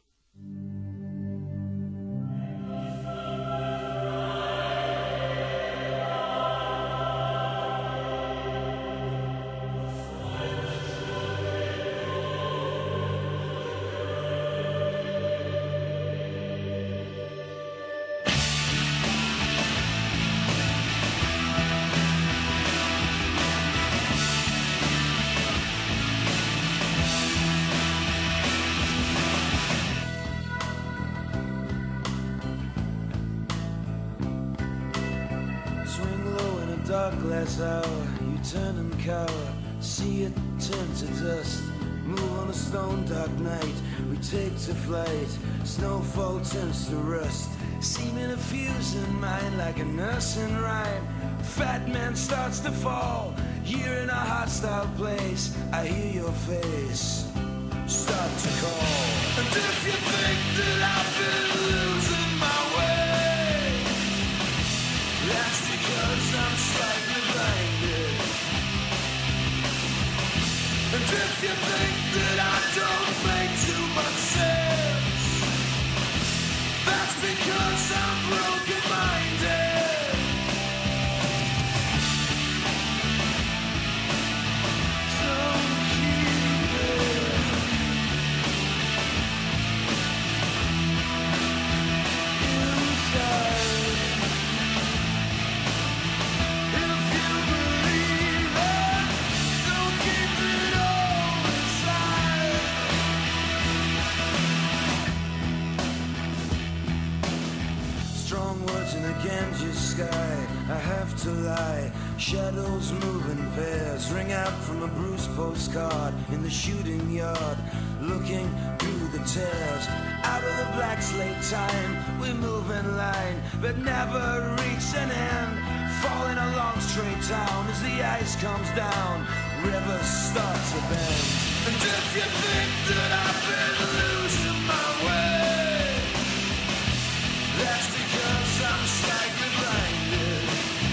dark glass hour, you turn and cower, see it turn to dust. Move on a stone dark night, we take to flight, snowfall turns to rust. Seeming to fuse in mind like a nursing rhyme. Fat man starts to fall, here in a hostile place, I hear your face start to call. And if you think that I've been losing my way, that's because I'm slightly blinded. And if you think that I don't make too much sense, that's because I'm broken-minded. Don't keep it inside. If you believe it, don't keep it all inside. Strong words in a Ganges sky, I have to lie. Shadows move in pairs, ring out from a bruised postcard in the shooting yard, looking through the tears. Out of the black slate time, we move in line, but never reach an end. Falling along straight down as the ice comes down, rivers start to bend. And if you think that I've been losing my way, that's because I'm slightly blinded.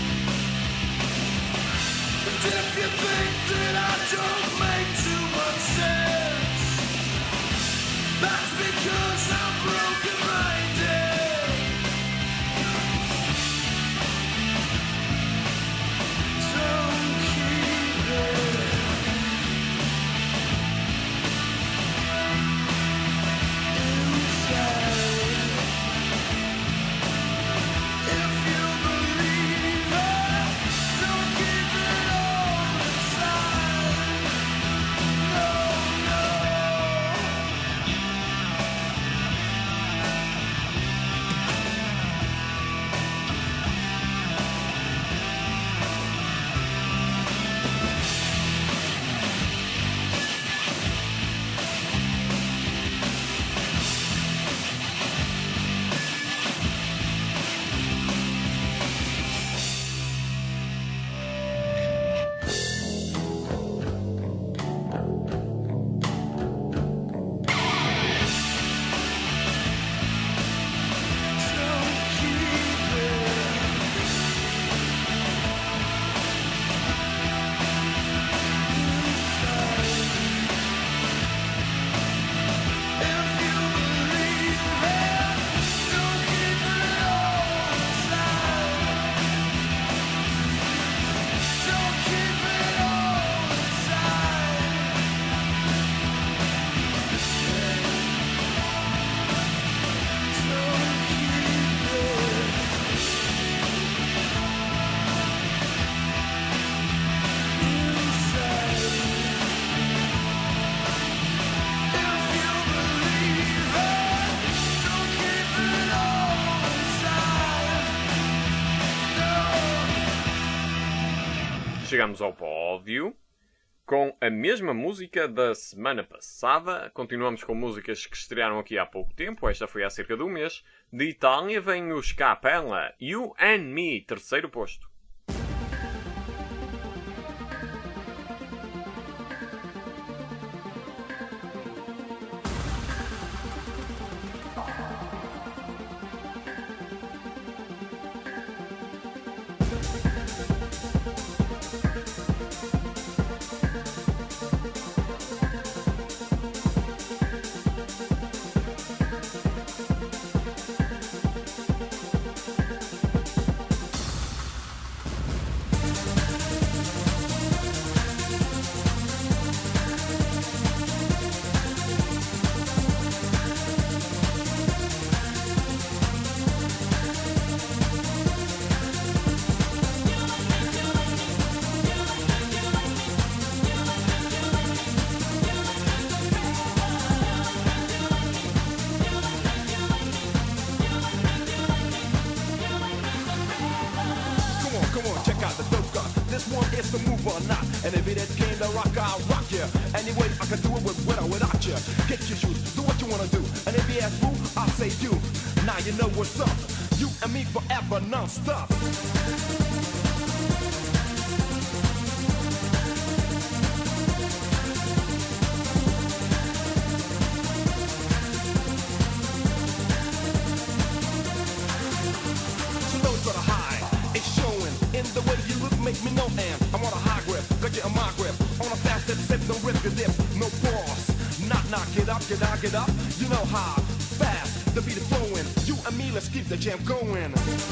And if you think that I don't make too much sense, that's because I'm broken-minded. Don't keep it inside. If you believe it, don't keep it all inside. No, no. Chegamos ao pódio com a mesma música da semana passada. Continuamos com músicas que estrearam aqui há pouco tempo. Esta foi há cerca de um mês. De Itália vem os Capella, You and Me, terceiro posto. Come on, check out the dope rocker. This one is the move or not. And if it came to rock, I'll rock ya. Anyway, I can do it with or without ya. Get your shoes, do what you wanna do. And if you ask who, I'll say you. Now you know what's up. You and me forever, non-stop. The way you look make me know and I want a high grip, got you on my grip. On a fast step, no rip your dip, no pause. Knock, get up, get up. You know how fast the beat is flowing. You and me, let's keep the jam going.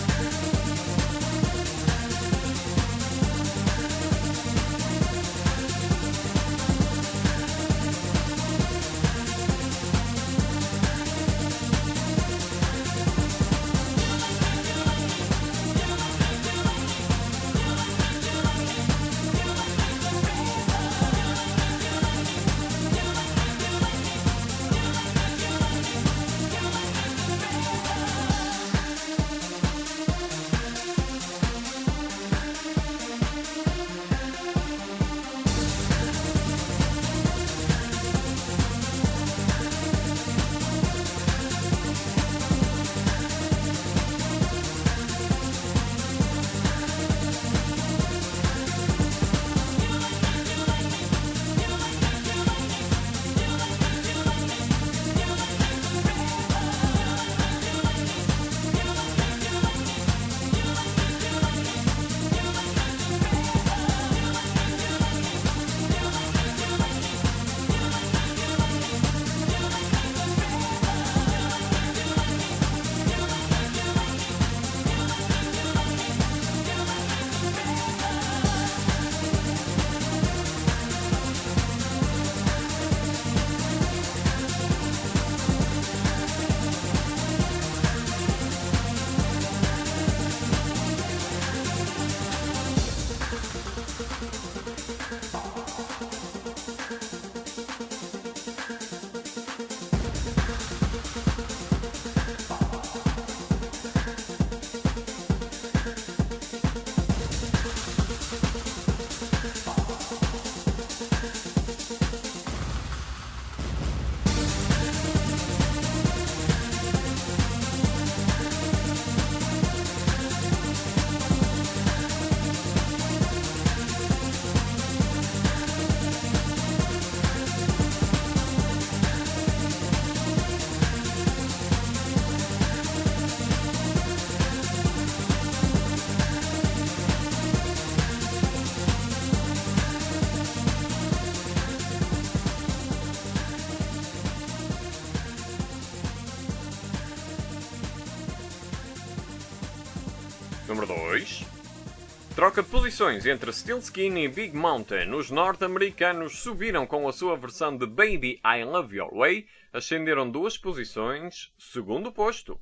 Número 2. Troca de posições entre Steel Skin e Big Mountain. Os norte-americanos subiram com a sua versão de Baby I Love Your Way, ascenderam 2 posições, segundo posto.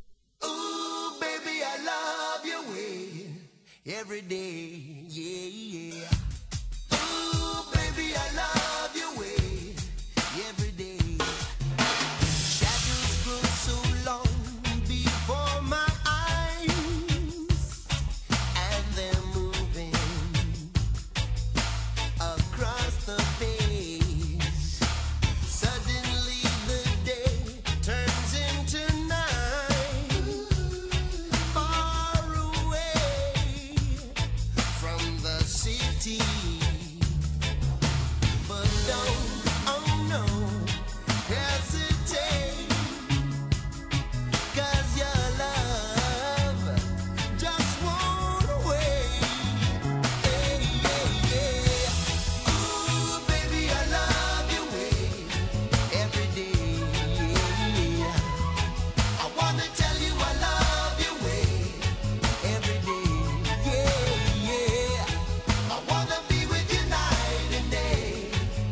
Ooh, baby, I love your way every day, yeah, yeah. Ooh, baby, I love your way every day. Shadows grow so long before my eyes, and they're moving across the face. Suddenly the day turns into night, far away from the city. But don't, oh no, hesitate, 'cause your love just won't wait. Hey, yeah, yeah. Ooh, baby, I love your way every day. Yeah. I wanna tell you I love your way every day. Yeah, yeah. I wanna be with you night and day.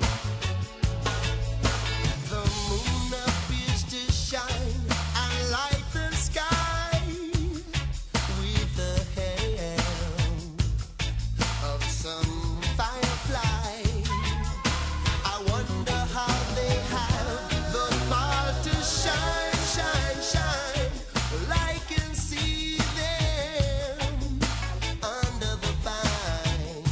The moon appears to shine and light the sky with the help of some firefly. I wonder how they have the power to shine, shine, shine. Well, I can see them under the vine.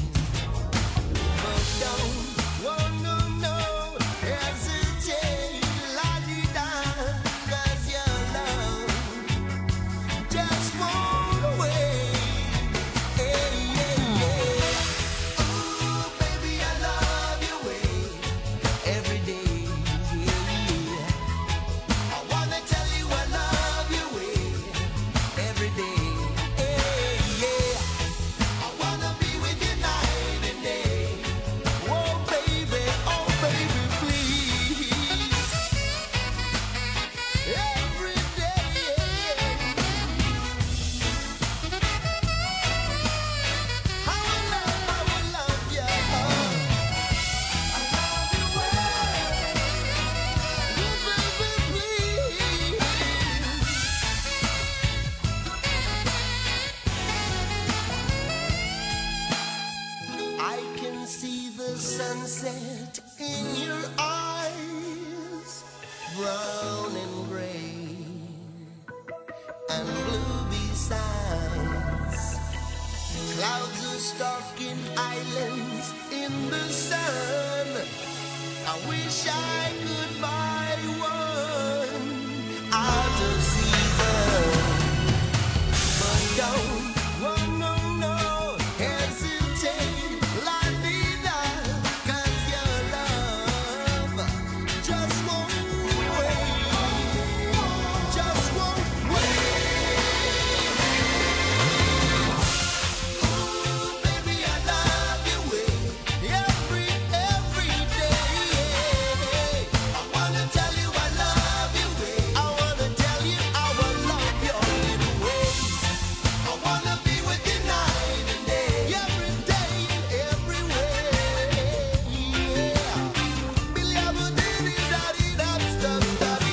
sunset in your eyes, brown and gray and blue besides. Clouds are stalking islands in the sun. I wish I could buy one out of season, but don't, oh no, no, hesitate, la vida, 'cause your love just won't wait, just won't wait. Oh, baby, I love you every day. I wanna tell you I love you. I wanna tell you how I love your little ways. I wanna be with you night and day, every day and every way. Yeah. Billy, I would daddy, that stuff, daddy.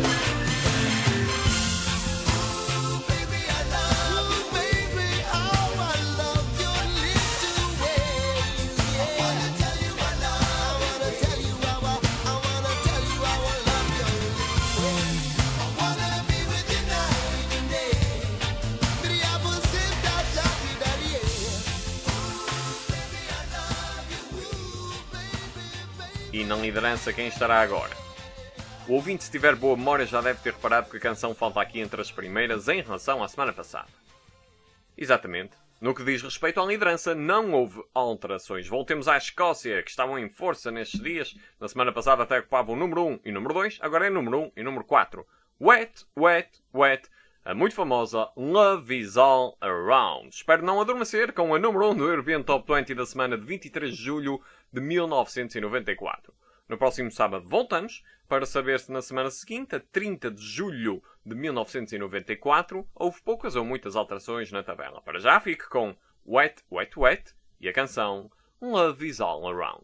Oh, baby, I love you, baby. How I love your little ways. Yeah. I wanna tell you I love. I wanna tell you how I wanna tell you how I love your little ways. I wanna be with you night and day. Billy, I would say that, daddy, daddy. Baby, I love you, baby. E na liderança quem estará agora? O ouvinte, se tiver boa memória, já deve ter reparado que a canção falta aqui entre as primeiras em relação à semana passada. Exatamente. No que diz respeito à liderança, não houve alterações. Voltemos à Escócia, que estavam em força nestes dias. Na semana passada até ocupavam o número 1 e o número 2, agora é número 1 e número 4. Wet, Wet, Wet, a muito famosa Love Is All Around. Espero não adormecer com a número 1 do European Top 20 da semana de 23 de julho de 1994. No próximo sábado voltamos para saber se na semana seguinte, a 30 de julho de 1994, houve poucas ou muitas alterações na tabela. Para já fique com Wet, Wet, Wet e a canção Love Is All Around.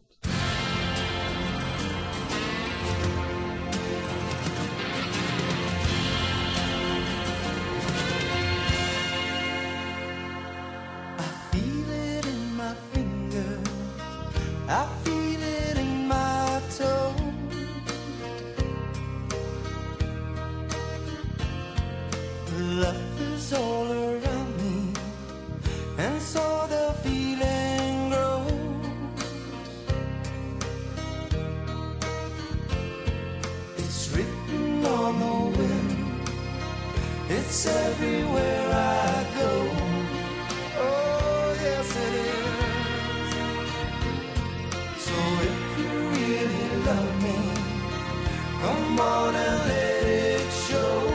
Feel it in my finger, I feel it in my toe. Love is all around me, and so the feeling grows. It's written on the wind, it's everywhere I go. Oh, yes it is. So if you really love me, come on and let it show.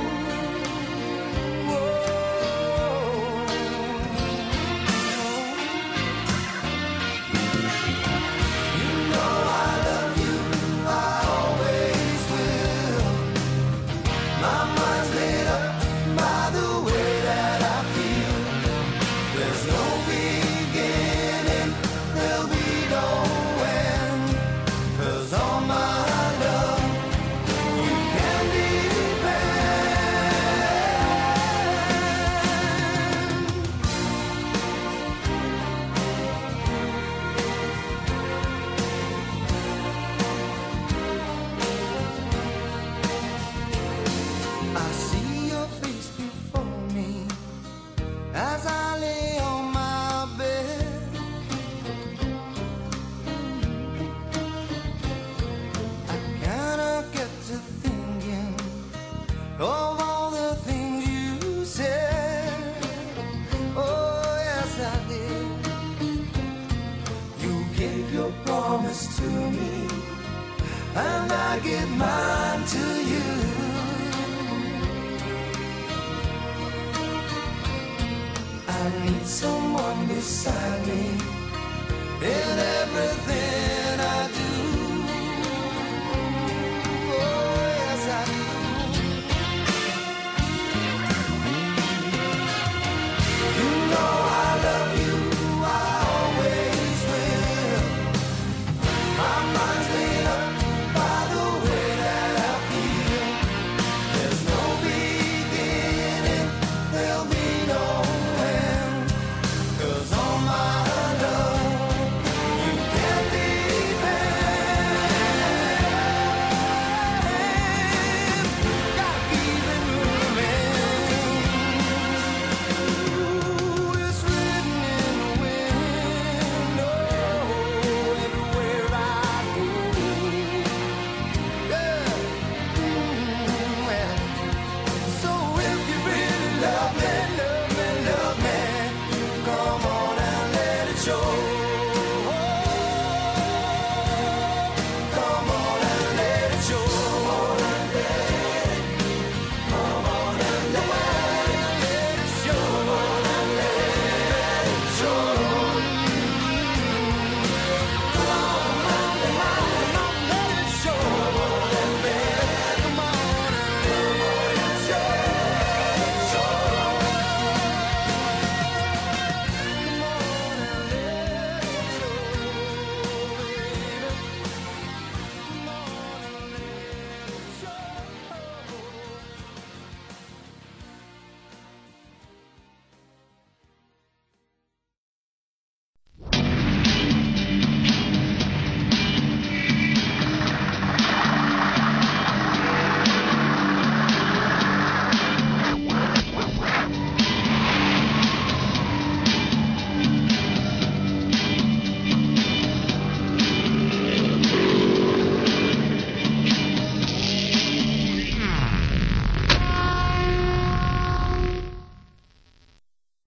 You know I love you, I always will. My mind's made up by the way that I feel. There's no beginning, there'll be no end. 'Cause all my love, you can depend. I see your face before me as I lay on my bed. I kinda get to thinking of all the things you said. Oh, yes, I did. You gave your promise to me, and I give mine to you. I need someone beside me